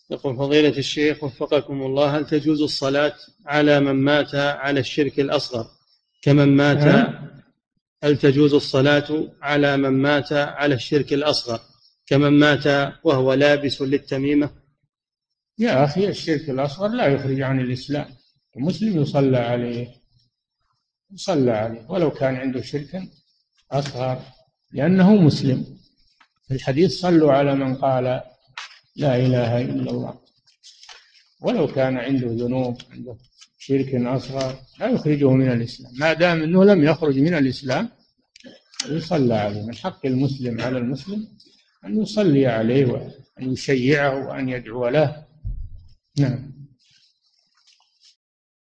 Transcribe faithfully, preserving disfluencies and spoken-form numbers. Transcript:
يقول فضيلة الشيخ وفقكم الله، هل تجوز الصلاة على من مات على الشرك الأصغر كمن مات ها؟ هل تجوز الصلاة على من مات على الشرك الأصغر كمن مات وهو لابس للتميمة؟ يا أخي، الشرك الأصغر لا يخرج عن الإسلام. المسلم يصلى عليه، يصلى عليه ولو كان عنده شرك أصغر، لأنه مسلم. في الحديث صلوا على من قال لا إله إلا الله، ولو كان عنده ذنوب، عنده شرك أصغر، لا يخرجه من الإسلام. ما دام أنه لم يخرج من الإسلام يصلى عليه. من حق المسلم على المسلم أن يصلي عليه وأن يشيعه وأن يدعو له. نعم.